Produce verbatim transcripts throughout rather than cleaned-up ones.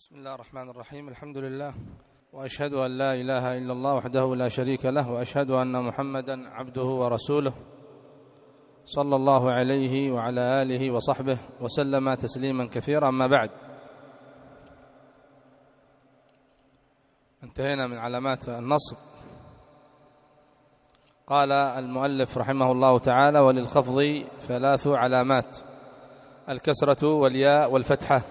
بسم الله الرحمن الرحيم. الحمد لله، وأشهد أن لا إله إلا الله وحده لا شريك له، وأشهد أن محمدا عبده ورسوله صلى الله عليه وعلى آله وصحبه وسلم تسليما كثيرا. أما بعد، انتهينا من علامات النصب. قال المؤلف رحمه الله تعالى: وللخفض ثلاث علامات: الكسرة والياء والفتحة.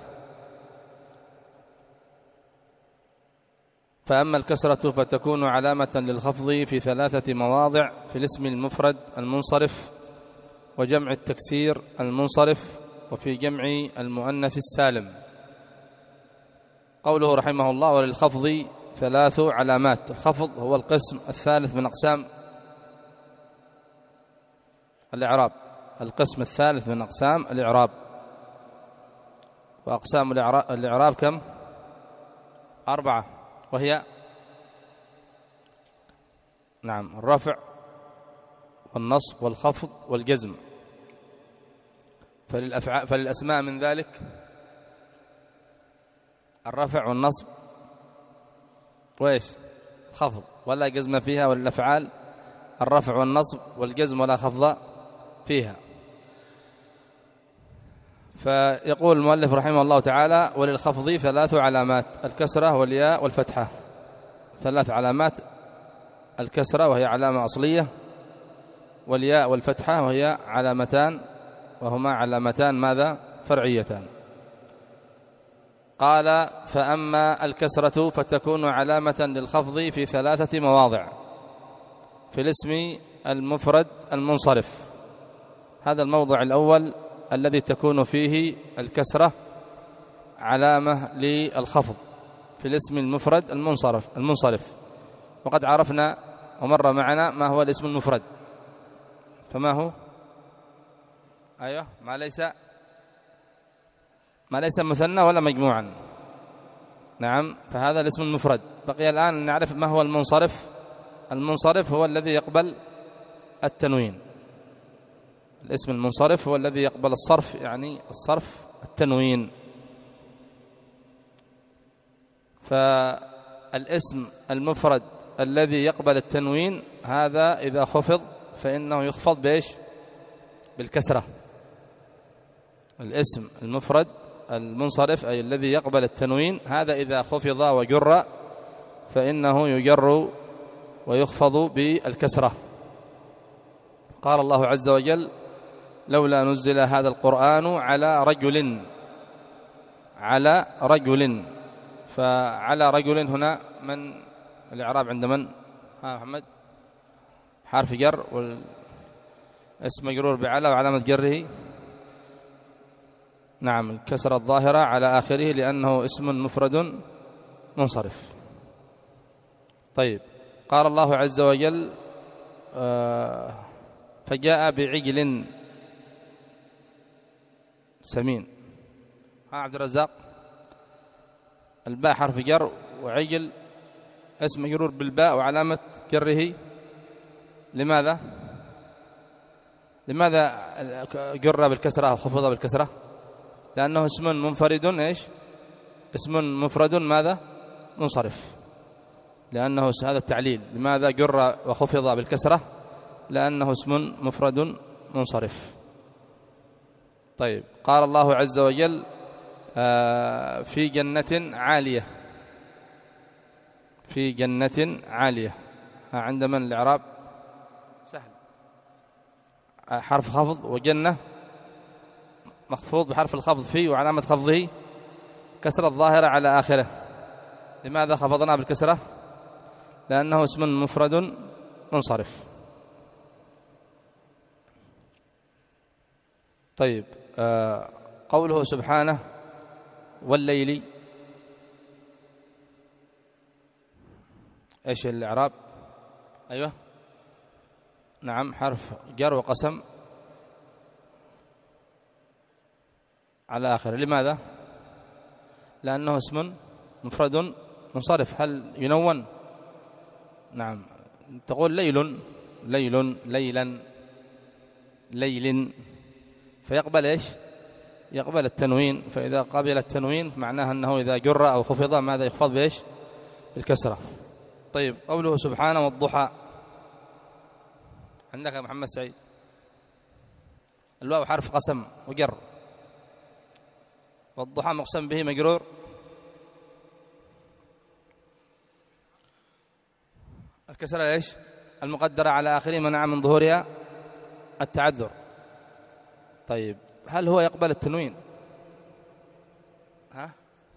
فأما الكسرة فتكون علامة للخفض في ثلاثة مواضع: في الاسم المفرد المنصرف، وجمع التكسير المنصرف، وفي جمع المؤنث السالم. قوله رحمه الله: وللخفض ثلاث علامات. الخفض هو القسم الثالث من أقسام الإعراب، القسم الثالث من أقسام الإعراب. وأقسام الإعراب كم؟ أربعة، وهي نعم الرفع والنصب والخفض والجزم. فللأفعال فللأسماء من ذلك الرفع والنصب وإيش؟ خفض، ولا جزم فيها. وللأفعال الرفع والنصب والجزم ولا خفض فيها. فيقول المؤلف رحمه الله تعالى: وللخفض ثلاث علامات: الكسرة والياء والفتحة. ثلاث علامات: الكسرة وهي علامة أصلية، والياء والفتحة وهي علامتان، وهما علامتان ماذا؟ فرعيتان. قال: فأما الكسرة فتكون علامة للخفض في ثلاثة مواضع: في الاسم المفرد المنصرف، هذا الموضع الأول الذي تكون فيه الكسرة علامة للخفض، في الاسم المفرد المنصرف المنصرف وقد عرفنا ومر معنا ما هو الاسم المفرد. فما هو؟ أيوه، ما ليس ما ليس مثنى ولا مجموعا. نعم، فهذا الاسم المفرد. بقي الآن نعرف ما هو المنصرف. المنصرف هو الذي يقبل التنوين. الاسم المنصرف هو الذي يقبل الصرف، يعني الصرف التنوين. فالاسم المفرد الذي يقبل التنوين هذا إذا خفض فإنه يخفض بإيش؟ بالكسرة. الاسم المفرد المنصرف أي الذي يقبل التنوين هذا إذا خفض وجر فإنه يجر ويخفض بالكسرة. قال الله عز وجل: لولا نزل هذا القرآن على رجل على رجل. فعلى رجل هنا من الإعراب عند من؟ ها محمد؟ حرف جر، والاسم مجرور بعلى، وعلامة جره نعم الكسرة الظاهرة على آخره لأنه اسم مفرد منصرف. طيب، قال الله عز وجل: آه فجاء بعجل سمين. ها عبد الرزاق؟ الباء حرف جر، وعجل اسم مجرور بالباء وعلامة جره. لماذا لماذا جر بالكسرة وخفض بالكسرة؟ لأنه اسم منفرد إيش؟ اسم مفرد ماذا؟ منصرف. لأنه هذا التعليل. لماذا جر وخفض بالكسرة؟ لأنه اسم مفرد منصرف. طيب، قال الله عز وجل: آه في جنة عالية. في جنة عالية، عند من الإعراب؟ سهل. آه حرف خفض، وجنة مخفوض بحرف الخفض فيه، وعلامة خفضه كسرة الظاهرة على آخره. لماذا خفضنا بالكسرة؟ لأنه اسم مفرد منصرف. طيب، آه قوله سبحانه: والليل، ايش الإعراب؟ ايوه نعم حرف جر وقسم على آخره. لماذا؟ لأنه اسم مفرد منصرف. هل ينون؟ نعم، تقول ليل ليل ليلا ليل، فيقبل ايش؟ يقبل التنوين، فإذا قبل التنوين معناها أنه إذا جر أو خفض ماذا يخفض بإيش؟ بالكسرة. طيب قوله سبحانه والضحى، عندك يا محمد سعيد الواو حرف قسم وجر، والضحى مقسم به مجرور، الكسرة ايش؟ المقدرة على آخره منع من ظهورها التعذر. طيب هل هو يقبل التنوين؟ ها؟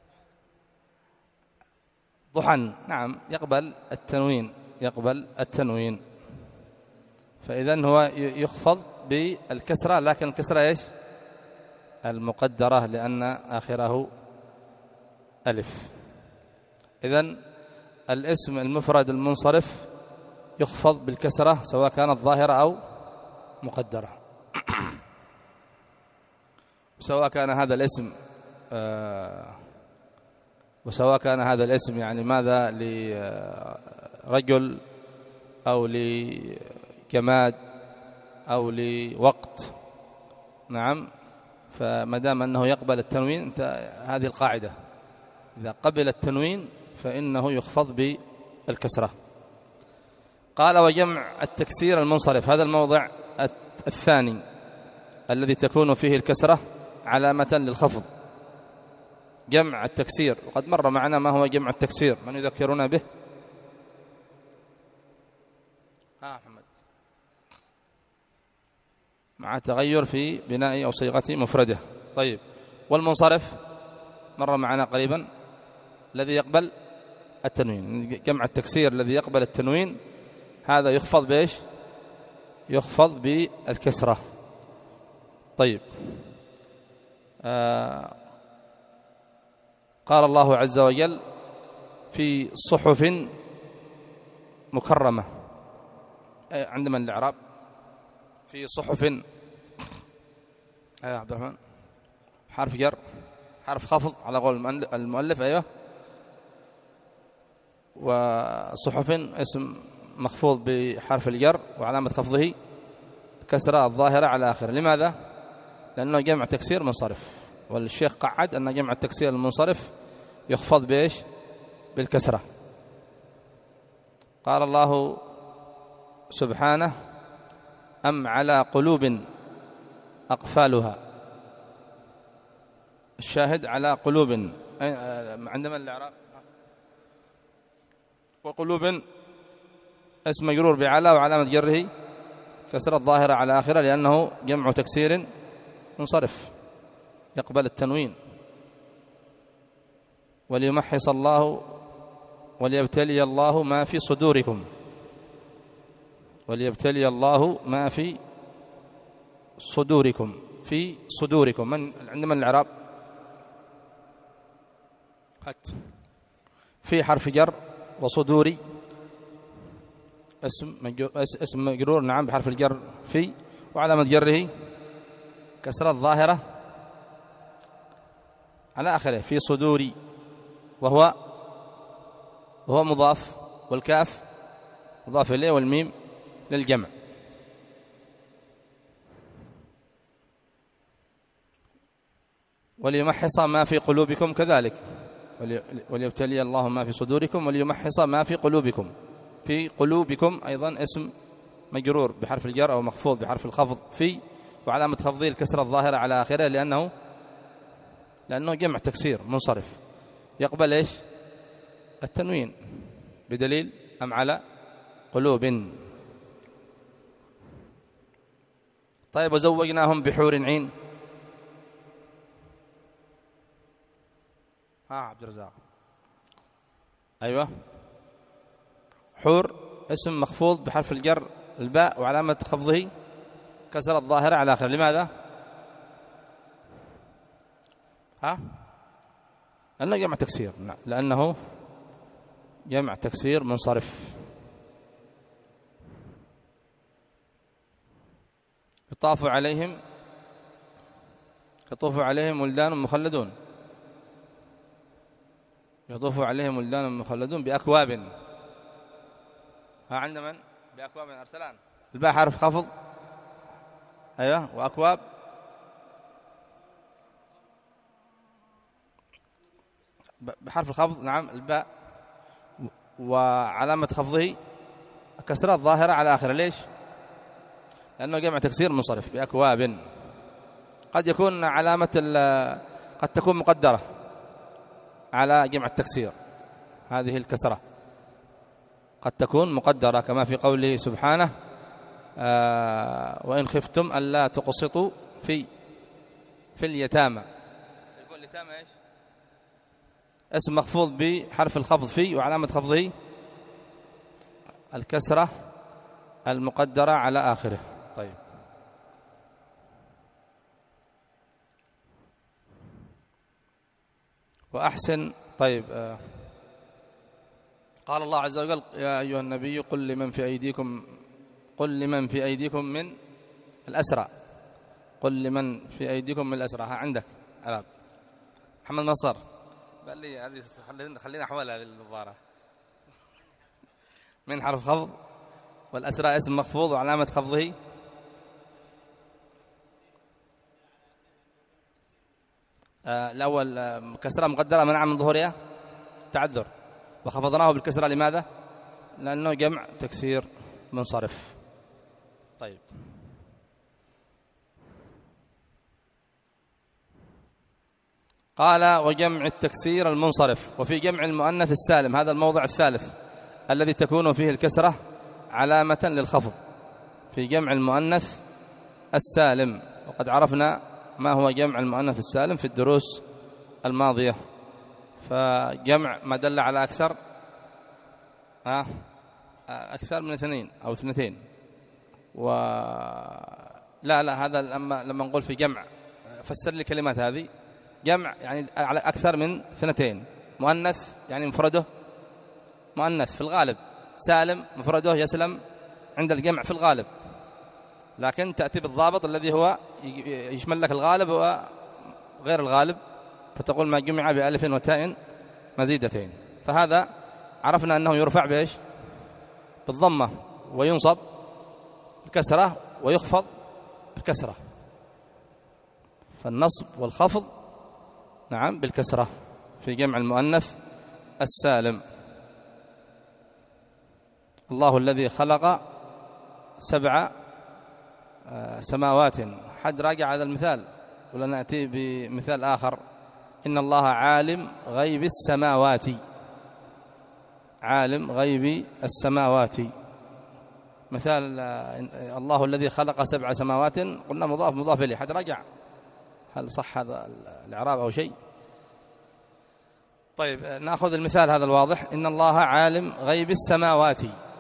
ضحى نعم يقبل التنوين، يقبل التنوين، فإذن هو يخفض بالكسرة، لكن الكسرة ايش؟ المقدرة لأن آخره ألف. إذن الاسم المفرد المنصرف يخفض بالكسرة سواء كانت ظاهرة أو مقدرة. سواء كان هذا الاسم آه وسواء كان هذا الاسم يعني ماذا لرجل أو لجماد أو لوقت، نعم، فما دام أنه يقبل التنوين هذه القاعدة، إذا قبل التنوين فإنه يخفض بالكسرة. قال وجمع التكسير المنصرف، هذا الموضع الثاني الذي تكون فيه الكسرة علامة للخفض، جمع التكسير، وقد مر معنا ما هو جمع التكسير، من يذكرنا به؟ ها محمد، مع تغير في بناء أو صيغة مفردة. طيب والمنصرف مر معنا قريبا الذي يقبل التنوين، جمع التكسير الذي يقبل التنوين هذا يخفض بإيش؟ يخفض بالكسرة. طيب آه قال الله عز وجل في صحف مكرمة، عندما الإعراب في صحف، أيوة عبد الرحمن، حرف جر حرف خفض على قول المؤلف، أيوة، وصحف اسم مخفوض بحرف الجر وعلامة خفضه كسرة الظاهرة على آخره. لماذا؟ لأنه جمع تكسير منصرف، والشيخ قعد أن جمع التكسير المنصرف يخفض بإيش؟ بالكسرة. قال الله سبحانه أم على قلوب أقفالها، الشاهد على قلوب عندما الإعراب، وقلوب اسم مجرور بعلى وعلامة جره كسرة الظاهرة على آخره لأنه جمع تكسير منصرف يقبل التنوين. وليمحص الله وليبتلي الله ما في صدوركم، وليبتلي الله ما في صدوركم، في صدوركم، من عندما الإعراب هات في حرف جر، وصدوري اسم مجرور، اسم مجرور نعم بحرف الجر في، وعلامة جره كسرة الظاهرة على آخره في صدوري، وهو وهو مضاف، والكاف مضاف إليه، والميم للجمع. وليمحص ما في قلوبكم كذلك، وليبتلي الله ما في صدوركم وليمحص ما في قلوبكم، في قلوبكم أيضا اسم مجرور بحرف الجر أو مخفوض بحرف الخفض في، وعلامة خفضه الكسرة الظاهرة على آخره لأنه لأنه جمع تكسير منصرف يقبل إيش؟ التنوين، بدليل أم على قلوب. طيب وزوجناهم بحور عين، ها عبد الرزاق، أيوة، حور اسم مخفوض بحرف الجر الباء وعلامة خفضه كسر الظاهرة على آخر. لماذا؟ ها؟ لأنه جمع تكسير، لأنه جمع تكسير منصرف. يطاف عليهم يطوف عليهم ولدان مخلدون، يطوف عليهم ولدان مخلدون بأكواب، ها عند من؟ بأكواب أرسلان، الباء حرف خفض، أيوة، وأكواب بحرف الخفض، نعم الباء، وعلامة خفضه كسرة الظاهرة على آخره. ليش؟ لأنه جمع تكسير منصرف بأكواب. قد يكون علامة قد تكون مقدرة على جمع التكسير، هذه الكسرة قد تكون مقدرة كما في قوله سبحانه آه وإن خفتم ألا تقسطوا في في اليتامى. يقول اليتامى إيش؟ اسم مخفوض بحرف الخفض في، وعلامة خفضه الكسرة المقدرة على آخره. طيب، وأحسن. طيب آه قال الله عز وجل يا أيها النبي قل لمن في أيديكم قل لمن في أيديكم من الأسرى قل لمن في أيديكم من الأسرى. ها عندك عرب محمد نصر قال لي هذه خلينا أحوال هذه النظارة من حرف خفض، والأسرى اسم مخفوض وعلامة خفضه آه الأول آه كسرة مقدرة منع من ظهورها تعذر، وخفضناه بالكسرة لماذا؟ لأنه جمع تكسير منصرف. طيب، قال وجمع التكسير المنصرف. وفي جمع المؤنث السالم، هذا الموضع الثالث الذي تكون فيه الكسرة علامة للخفض، في جمع المؤنث السالم. وقد عرفنا ما هو جمع المؤنث السالم في الدروس الماضية. فجمع ما دل على أكثر ها أكثر من اثنين أو اثنتين، و لا لا هذا لما لما نقول في جمع فسر لي الكلمات هذه. جمع يعني على أكثر من اثنتين، مؤنث يعني مفرده مؤنث في الغالب، سالم مفرده يسلم عند الجمع في الغالب، لكن تأتي بالضابط الذي هو يشمل لك الغالب وغير الغالب، فتقول ما جمع بألف وتاء مزيدتين. فهذا عرفنا أنه يرفع بإيش؟ بالضمة، وينصب بالكسرة، ويخفض بالكسرة. فالنصب والخفض نعم بالكسرة في جمع المؤنث السالم. الله الذي خلق سبع سماوات. حد راجع هذا المثال ولا نأتي بمثال آخر؟ إن الله عالم غيب السماوات، عالم غيب السماوات. مثال الله الذي خلق سبع سماوات، قلنا مضاف مضاف إليه. حد راجع هل صح هذا الإعراب أو شيء؟ طيب، نأخذ المثال هذا الواضح. إن الله عالم غيب السماوات،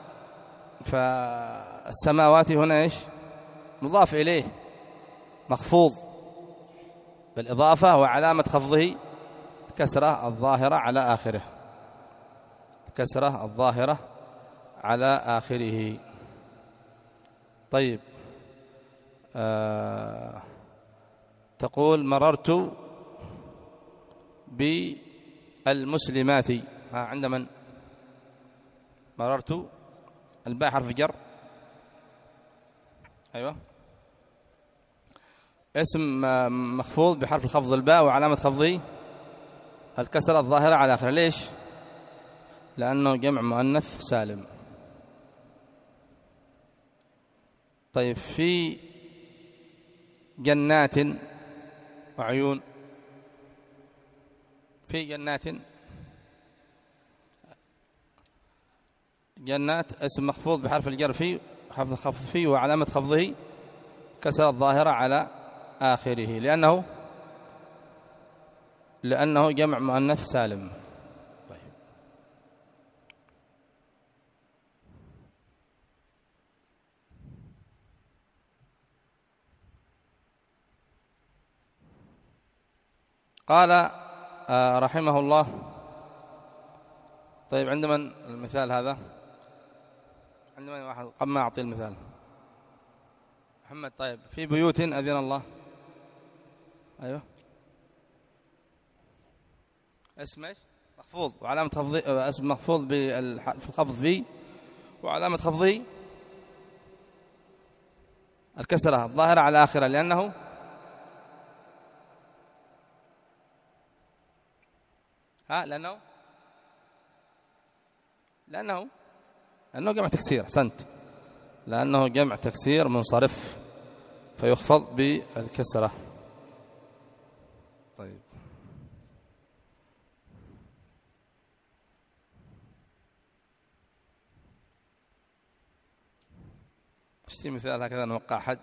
فالسماوات هنا إيش؟ مضاف إليه مخفوض بالإضافة، وعلامة خفضه كسرة الظاهرة على آخره، كسرة الظاهرة على آخره. طيب، آه تقول مررت بالمسلمات. ها عند من؟ مررت الباء حرف جر، أيوة، اسم مخفوض بحرف الخفض الباء، وعلامة خفضه الكسرة الظاهرة على آخره. ليش؟ لأنه جمع مؤنث سالم. طيب، في جنات وعيون، في جنات جنات اسم مخفوض بحرف الجر في، حرف الخفض فيه، وعلامة خفضه كسر الظاهرة على آخره، لأنه لأنه جمع مؤنث سالم. طيب، قال آه رحمه الله. طيب، عند من المثال هذا؟ عند من واحد قبل ما أعطي المثال؟ محمد. طيب، في بيوت أذن الله. أيوه، اسم ايش؟ مخفوض وعلامة خفضه، اسم مخفوض في الخفض في، وعلامة خفضه الكسرة الظاهرة على آخرة، لأنه ها لأنه لأنه لأنه جمع تكسير. أحسنت، لأنه جمع تكسير منصرف فيخفض بالكسرة. طيب اشتي مثال هكذا نوقع حد.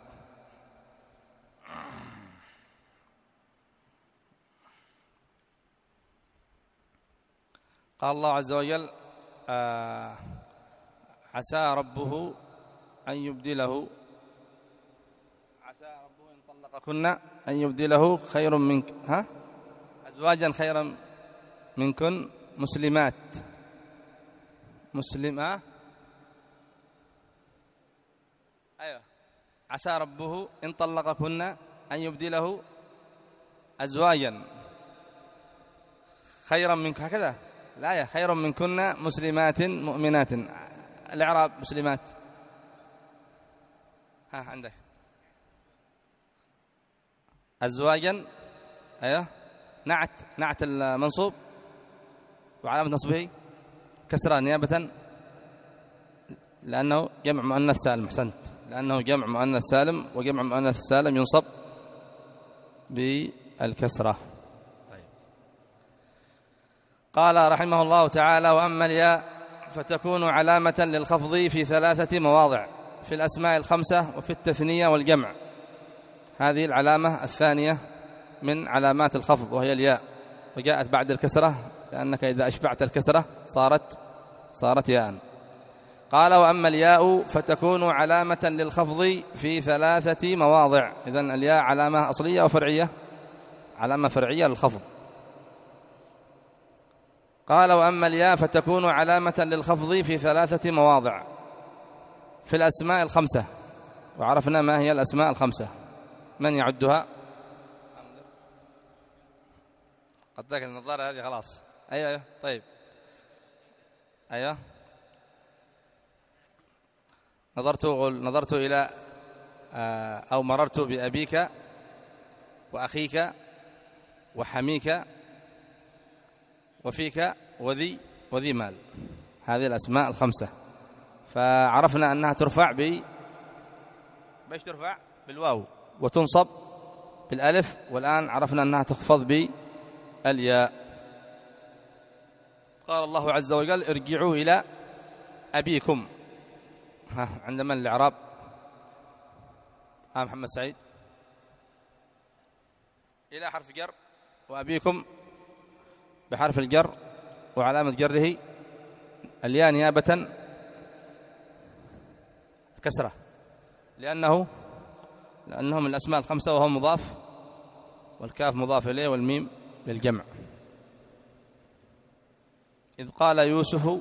قال الله عز وجل آه عسى ربه أن يبدله عسى ربه إن طلقكن أن يبدله خير منك ها أزواجا خيرا منكن مسلمات مسلمة. أيوة عسى ربه إن طلقكن أن يبدله أزواجا خيرا منكن، هكذا الآية، خيرا منكن مسلمات مؤمنات. الإعراب مسلمات ها عندك أزواجا أيوة نعت نعت المنصوب وعلامة نصبه كسرة نيابة لأنه جمع مؤنث سالم. أحسنت، لأنه جمع مؤنث سالم، وجمع مؤنث سالم ينصب بالكسرة. طيب. قال رحمه الله تعالى: وأما الياء فتكون علامة للخفض في ثلاثة مواضع: في الأسماء الخمسة وفي التثنية والجمع. هذه العلامة الثانية من علامات الخفض وهي الياء، وجاءت بعد الكسرة لأنك إذا أشبعت الكسرة صارت صارت ياء. قال: وأما الياء فتكون علامة للخفض في ثلاثة مواضع. إذن الياء علامة أصلية وفرعية؟ علامة فرعية للخفض. قال: وأما الياء فتكون علامة للخفض في ثلاثة مواضع: في الأسماء الخمسة. وعرفنا ما هي الأسماء الخمسة، من يعدها؟ قد ذاك النظارة هذه خلاص. أيوة أيوة طيب أيوة نظرت نظرت إلى أو مررت بأبيك وأخيك وحميك وفيك وذي وذي مال. هذه الأسماء الخمسة، فعرفنا أنها ترفع ب بايش ترفع؟ بالواو، وتنصب بالألف، والآن عرفنا أنها تخفض بالياء. قال الله عز وجل: ارجعوا إلى أبيكم. ها عند من الإعراب؟ ها محمد سعيد. إلى حرف جر، وأبيكم بحرف الجر وعلامة جره الياء نيابة كسرة، لأنه لأنه من الأسماء الخمسة وهو مضاف، والكاف مضاف إليه، والميم للجمع. إذ قال يوسف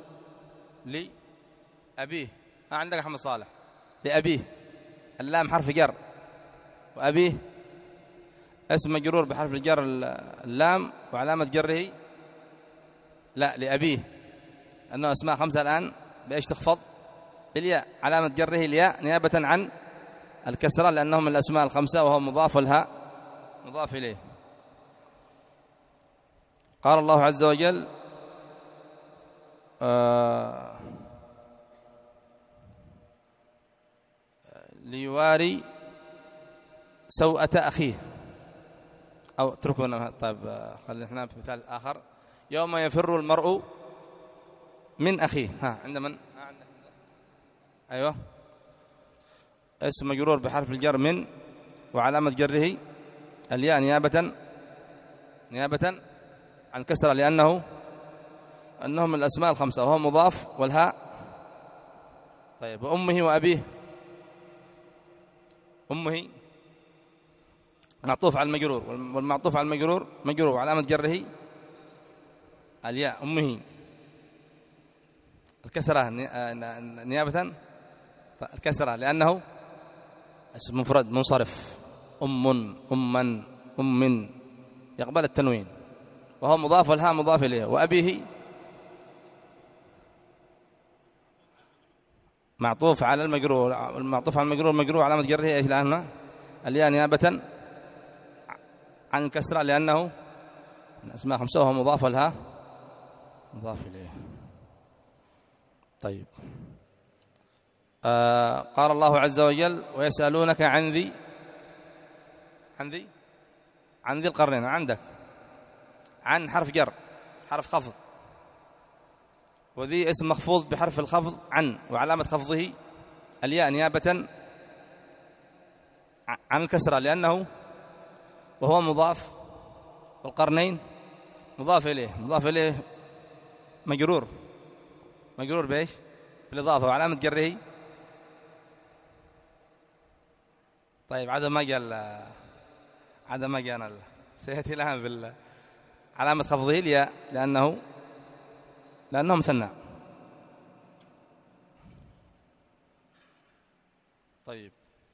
لأبيه. ها عندك أحمد صالح. لأبيه، اللام حرف جر، وأبيه اسم مجرور بحرف الجر اللام، وعلامة جره لا لأبيه، أنه أسماء خمسة الآن بإيش تخفض؟ بالياء، علامة جره الياء نيابة عن الكسرة، لأنه من الأسماء الخمسة وهو مضاف، والهاء مضاف إليه. قال الله عز وجل: آه ليواري سوءة أخيه، أو اتركونا. طيب خلينا احنا في مثال آخر: يوم يفر المرء من أخيه. ها عند من؟ ها عندك. أيوة اسم مجرور بحرف الجر من، وعلامة جره الياء نيابة نيابة عن كسرة، لأنه أنه من الأسماء الخمسة وهو مضاف، والهاء. طيب وأمه وأبيه. أمه معطوف على المجرور، والمعطوف على المجرور مجرور، وعلامة جره الياء. أمه الكسرة نيابة الكسرة، لأنه اسم مفرد منصرف. أم أما أم يقبل التنوين، وهو مضاف، والهاء مضاف إليه. وأبيه معطوف على المجرور، المعطوف على المجرور مجرور، علامة جره ايش؟ الآن الياء نيابة عن الكسرة، لأنه الأسماء خمسة وهو مضاف لها مضاف إليه. طيب آه قال الله عز وجل ويسألونك عن ذي عن ذي عن ذي القرنين. عندك عن حرف جر حرف خفض، وذي اسم مخفوض بحرف الخفض عن، وعلامة خفضه الياء نيابة عن الكسرة لأنه وهو مضاف، والقرنين مضاف إليه مضاف إليه مجرور مجرور بإيش؟ بالإضافة، وعلامة جره طيب عدم ما قال عدم ما قال سيأتي الآن في علامة خفضه الياء لأنه لأنه مثنى. طيب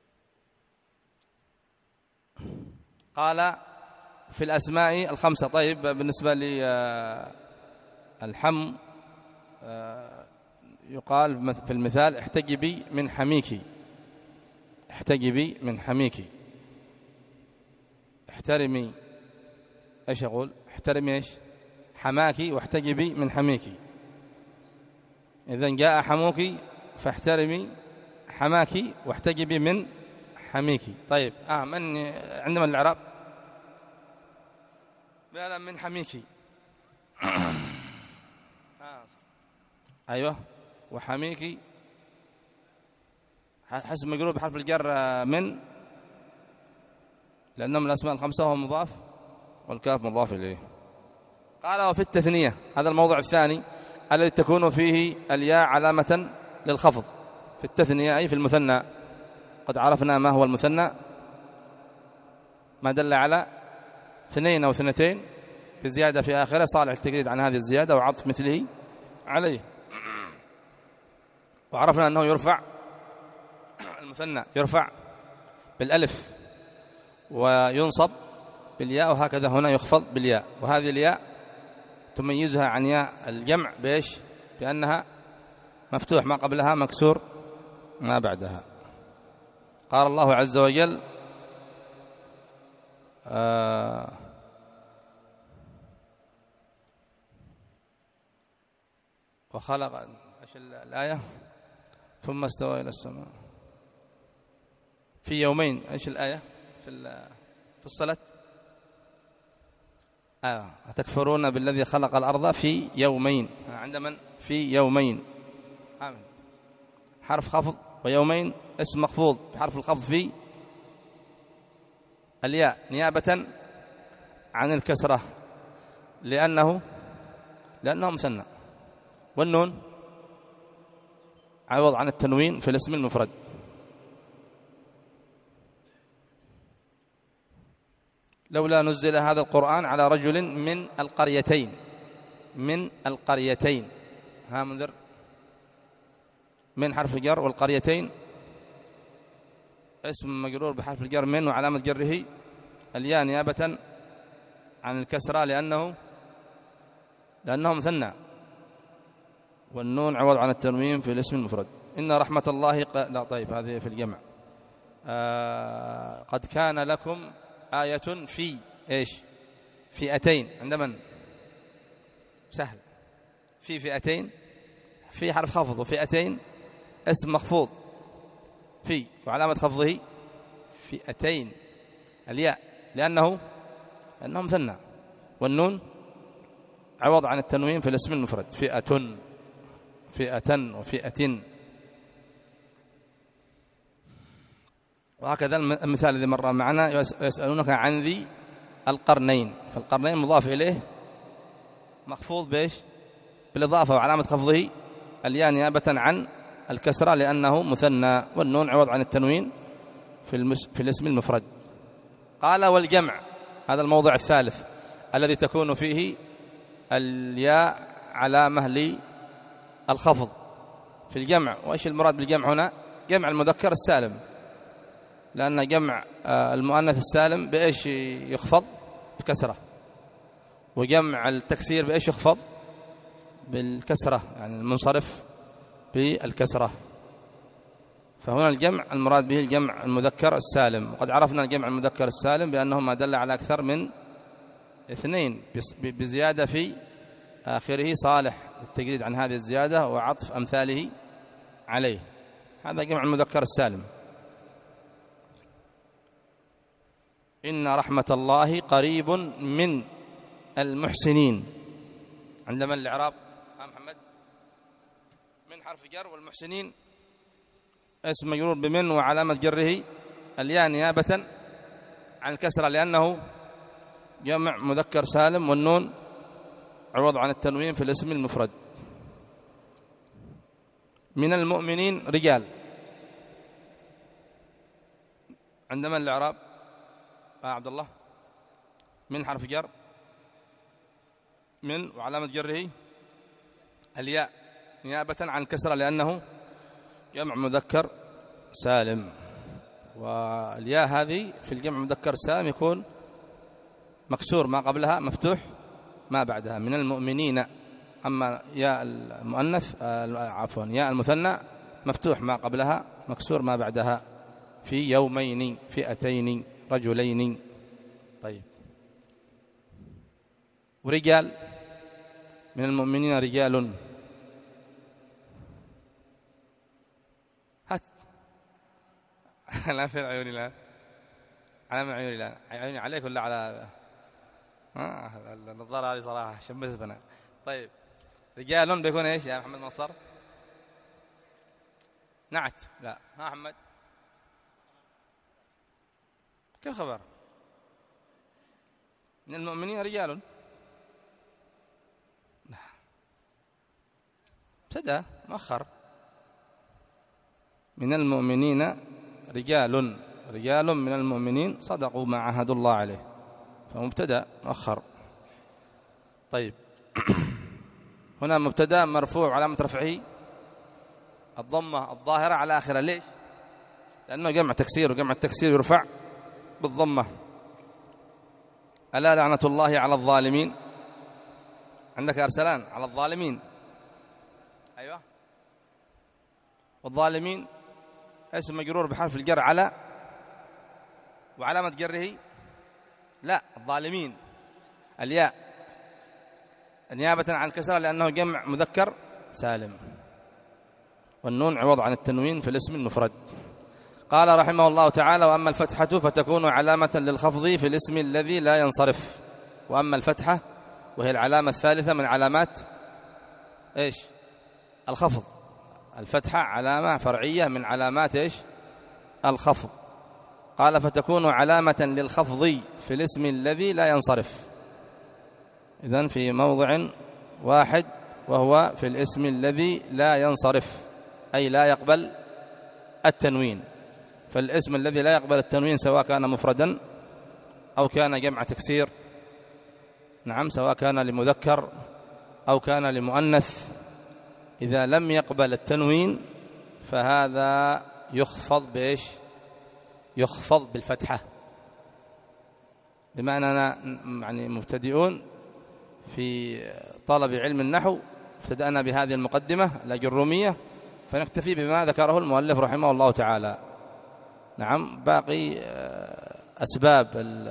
قال في الأسماء الخمسة. طيب بالنسبة للحم يقال في المثال احتجبي من حميك، احتجبي من حميك. احترمي ايش يقول؟ احترمي ايش؟ حماكي، واحتجبي من حميك. إذن جاء حموك فاحترمي حماكي واحتجبي من حميك. طيب آه من عندما الإعراب لا من حميك آه. أيوة وحميك حسب مقلوب بحرف الجر من، لأنه من الأسماء الخمسة وهو مضاف والكاف مضاف إليه. قال وفي التثنية، هذا الموضع الثاني الذي تكون فيه الياء علامة للخفض في التثنية أي في المثنى. قد عرفنا ما هو المثنى، ما دل على اثنين أو اثنتين بزيادة في آخره صالح التجريد عن هذه الزيادة وعطف مثله عليه. وعرفنا أنه يرفع المثنى يرفع بالألف وينصب بالياء، وهكذا هنا يخفض بالياء. وهذه الياء تميزها عن ياء الجمع بإيش؟ بأنها مفتوح ما قبلها مكسور ما بعدها. قال الله عز وجل آه وخلق ايش الآية؟ ثم استوى إلى السماء في يومين. ايش الآية في في الصلاة؟ آه أتكفرون بالذي خلق الأرض في يومين. عندما في يومين آمين. حرف خفض، ويومين اسم مخفوض بحرف الخفض في الياء نيابة عن الكسرة لأنه لأنه مثنى، والنون عوض عن التنوين في الاسم المفرد. لولا نزل هذا القرآن على رجل من القريتين من القريتين ها منذر من حرف جر، والقريتين اسم مجرور بحرف الجر من، وعلامة جره الياء نيابة عن الكسرة لأنه لأنه مثنى، والنون عوض عن التنوين في الاسم المفرد. إن رحمة الله ق... لا طيب هذه في الجمع. آه... قد كان لكم آية في إيش؟ فئتين. عند من؟ سهل. في فئتين في حرف خفض، وفئتين اسم مخفوض في، وعلامة خفضه فئتين الياء لأنه لأنه مثنى، والنون عوض عن التنوين في الاسم المفرد. فئة فئة وفئة. وهكذا المثال الذي مر معنا يسألونك عن ذي القرنين، فالقرنين مضاف إليه مخفوض بإيش؟ بالإضافة، وعلامة خفضه الياء نيابة عن الكسرة لأنه مثنى، والنون عوض عن التنوين في, المس في الاسم المفرد. قال والجمع، هذا الموضع الثالث الذي تكون فيه الياء علامة للخفض في الجمع. وإيش المراد بالجمع هنا؟ جمع المذكر السالم، لأن جمع المؤنث السالم بإيش يخفض؟ بكسرة. وجمع التكسير بإيش يخفض؟ بالكسرة، يعني المنصرف بالكسرة. فهنا الجمع المراد به الجمع المذكر السالم. وقد عرفنا الجمع المذكر السالم بأنه ما دل على أكثر من اثنين بزيادة في آخره صالح للتجريد عن هذه الزيادة وعطف أمثاله عليه، هذا جمع المذكر السالم. إن رحمة الله قريب من المحسنين. عندما الإعراب ها محمد من حرف جر، والمحسنين اسم مجرور بمن وعلامة جره الياء نيابة عن الكسرة لأنه جمع مذكر سالم، والنون عوض عن التنوين في الاسم المفرد. من المؤمنين رجال. عندما الإعراب آه عبد الله من حرف جر من وعلامة جره الياء نيابة عن الكسرة لأنه جمع مذكر سالم، والياء هذه في الجمع مذكر سالم يكون مكسور ما قبلها مفتوح ما بعدها. من المؤمنين. أما ياء المؤنث عفوا ياء المثنى مفتوح ما قبلها مكسور ما بعدها. في يومين، فئتين، رجلين. طيب، ورجال من المؤمنين رجال. هات لا في عيوني الآن، على من عيوني الآن؟ عيوني عليك ولا على آه النظارة هذه صراحة شمستنا. طيب، رجال بيكون ايش يا محمد منصر؟ نعت. لا، ها محمد كيف خبر؟ من المؤمنين رجال. ابتدأ مؤخر. من المؤمنين رجال، رجال من المؤمنين صدقوا ما عاهدوا الله عليه، فمبتدأ مؤخر. طيب هنا مبتدأ مرفوع علامة رفعه الضمة الظاهرة على آخره. ليش؟ لأنه جمع تكسير، وجمع التكسير يرفع بالضمة. ألا لعنة الله على الظالمين. عندك أرسلان على الظالمين. أيوة، والظالمين اسم مجرور بحرف الجر على، وعلامة جره لا الظالمين الياء نيابة عن الكسرة لأنه جمع مذكر سالم، والنون عوض عن التنوين في الاسم المفرد. قال رحمه الله تعالى: وأما الفتحة فتكون علامة للخفض في الاسم الذي لا ينصرف. وأما الفتحة وهي العلامة الثالثة من علامات إيش؟ الخفض. الفتحة علامة فرعية من علامات إيش؟ الخفض. قال: فتكون علامة للخفض في الاسم الذي لا ينصرف. إذن في موضع واحد، وهو في الاسم الذي لا ينصرف، أي لا يقبل التنوين. فالاسم الذي لا يقبل التنوين سواء كان مفردا أو كان جمع تكسير، نعم، سواء كان لمذكر أو كان لمؤنث، إذا لم يقبل التنوين فهذا يخفض بإيش؟ يخفض بالفتحة. بما أننا يعني مبتدئون في طلب علم النحو، ابتدأنا بهذه المقدمة الأجرومية، فنكتفي بما ذكره المؤلف رحمه الله تعالى. نعم، باقي أسباب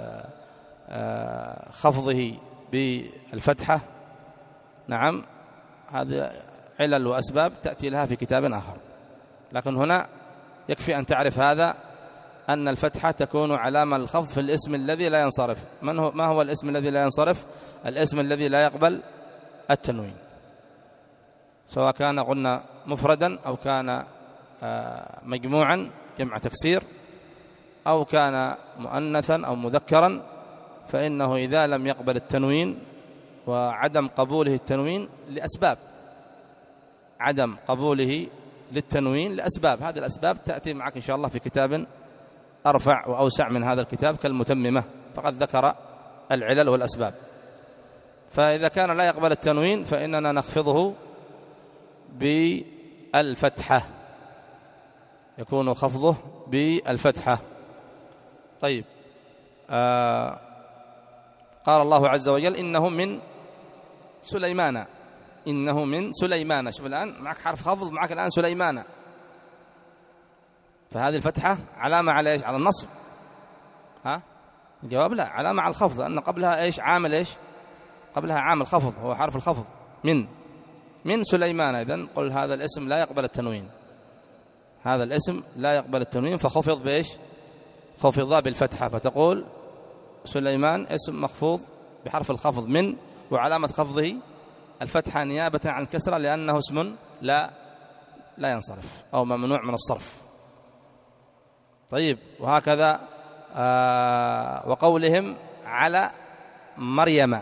خفضه بالفتحة، نعم، هذه علل وأسباب تأتي لها في كتاب آخر، لكن هنا يكفي أن تعرف هذا، أن الفتحة تكون علامة الخفض في الاسم الذي لا ينصرف. من هو ما هو الاسم الذي لا ينصرف؟ الاسم الذي لا يقبل التنوين، سواء كان قلنا مفردا أو كان مجموعا جمع تكسير أو كان مؤنثا أو مذكرا، فإنه إذا لم يقبل التنوين، وعدم قبوله التنوين لأسباب، عدم قبوله للتنوين لأسباب، هذه الأسباب تأتي معك إن شاء الله في كتاب أرفع وأوسع من هذا الكتاب كالمتممة، فقد ذكر العلل والأسباب. فإذا كان لا يقبل التنوين فإننا نخفضه بالفتحة، يكون خفضه بالفتحة. طيب، آه قال الله عز وجل: إنه من سليمان. إنه من سليمان. شوف الآن معك حرف خفض، معك الآن سليمان، فهذه الفتحة علامة على إيش؟ على النصب. ها الجواب لا، علامة على الخفض، لأن قبلها إيش؟ عامل إيش؟ قبلها عامل خفض، هو حرف الخفض من من سليمان. إذن قل هذا الاسم لا يقبل التنوين، هذا الاسم لا يقبل التنوين، فخفض بإيش؟ خفض بالفتحة، فتقول سليمان اسم مخفوض بحرف الخفض من، وعلامة خفضه الفتحة نيابة عن الكسرة، لأنه اسم لا لا ينصرف أو ممنوع من الصرف. طيب، وهكذا آه وقولهم على مريم،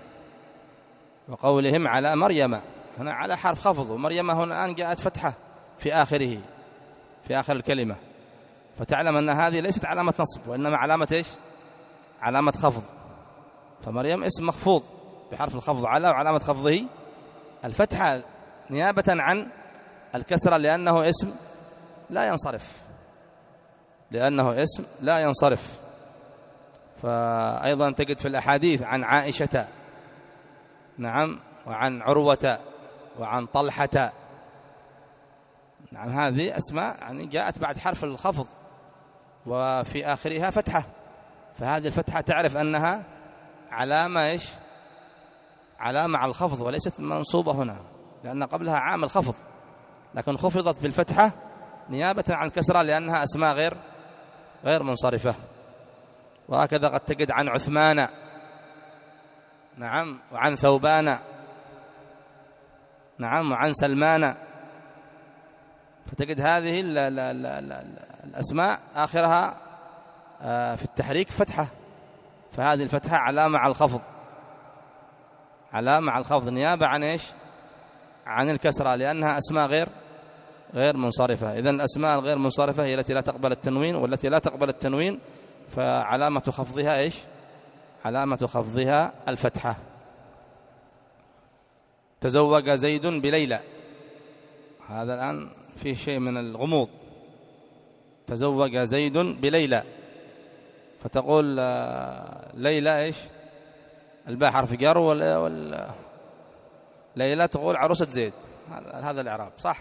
وقولهم على مريم، هنا على حرف خفض، ومريم هنا الآن جاءت فتحة في آخره، في آخر الكلمة، فتعلم أن هذه ليست علامة نصب، وإنما علامة إيش؟ علامة خفض. فمريم اسم مخفوض بحرف الخفض على، وعلامة خفضه الفتحة نيابة عن الكسرة، لأنه اسم لا ينصرف، لأنه اسم لا ينصرف. فأيضا تجد في الأحاديث عن عائشة، نعم، وعن عروة، وعن طلحة، نعم، هذه أسماء يعني جاءت بعد حرف الخفض وفي آخرها فتحة، فهذه الفتحة تعرف أنها علامة إيش؟ علامة على الخفض، وليست منصوبة هنا، لأن قبلها عامل خفض، لكن خفضت بالفتحة نيابة عن الكسرة، لأنها أسماء غير غير منصرفة. وهكذا قد تجد عن عثمان، نعم، وعن ثوبان، نعم، وعن سلمان، فتجد هذه ال ال ال ال الأسماء آخرها في التحريك فتحة، فهذه الفتحة علامة على الخفض، علامة على الخفض نيابة عن إيش؟ عن الكسرة، لأنها أسماء غير غير منصرفة. إذن الأسماء الغير منصرفة هي التي لا تقبل التنوين، والتي لا تقبل التنوين فعلامة خفضها إيش؟ علامة خفضها الفتحة. تزوج زيد بليلى، هذا الآن فيه شيء من الغموض. تزوج زيد بليلى، فتقول ليلى إيش؟ الباء حرف جر، وال ليلى تقول عروسة زيد، هذا الإعراب صح.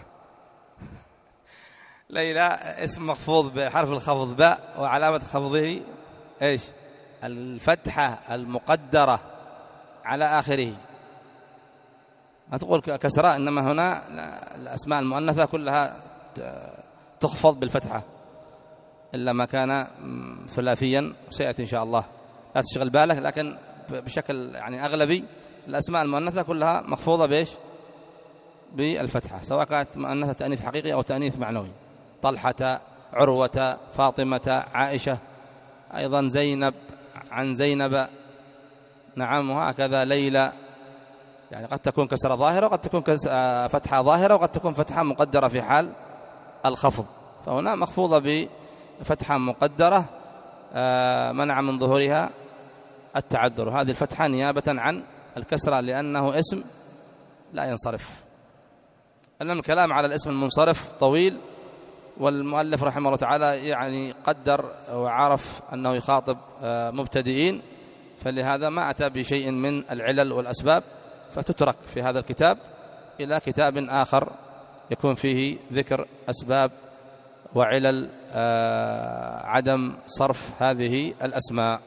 ليلى اسم مخفوض بحرف الخفض باء، وعلامة خفضه إيش؟ الفتحة المقدرة على آخره، ما تقول كسراء، إنما هنا الأسماء المؤنثة كلها تخفض بالفتحة إلا ما كان ثلاثيا، سيأتي إن شاء الله، لا تشغل بالك، لكن بشكل يعني أغلبي الأسماء المؤنثة كلها مخفوضة بإيش؟ بالفتحة، سواء كانت مؤنثة تأنيث حقيقي أو تأنيث معنوي. طلحة، عروة، فاطمة، عائشة، أيضا زينب، عن زينب، نعم، وهكذا ليلى، يعني قد تكون كسرة ظاهرة، وقد تكون فتحة ظاهرة، وقد تكون فتحة مقدرة في حال الخفض، فهنا مخفوضة بفتحة مقدرة منع من ظهورها التعذر، هذه الفتحة نيابة عن الكسرة، لأنه اسم لا ينصرف. إنما الكلام على الاسم المنصرف طويل، والمؤلف رحمه الله تعالى يعني قدر وعرف أنه يخاطب مبتدئين، فلهذا ما أتى بشيء من العلل والأسباب، فتترك في هذا الكتاب إلى كتاب آخر يكون فيه ذكر أسباب وعلل عدم صرف هذه الأسماء.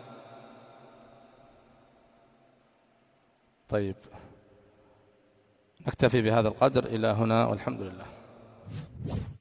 طيب، نكتفي بهذا القدر إلى هنا، والحمد لله.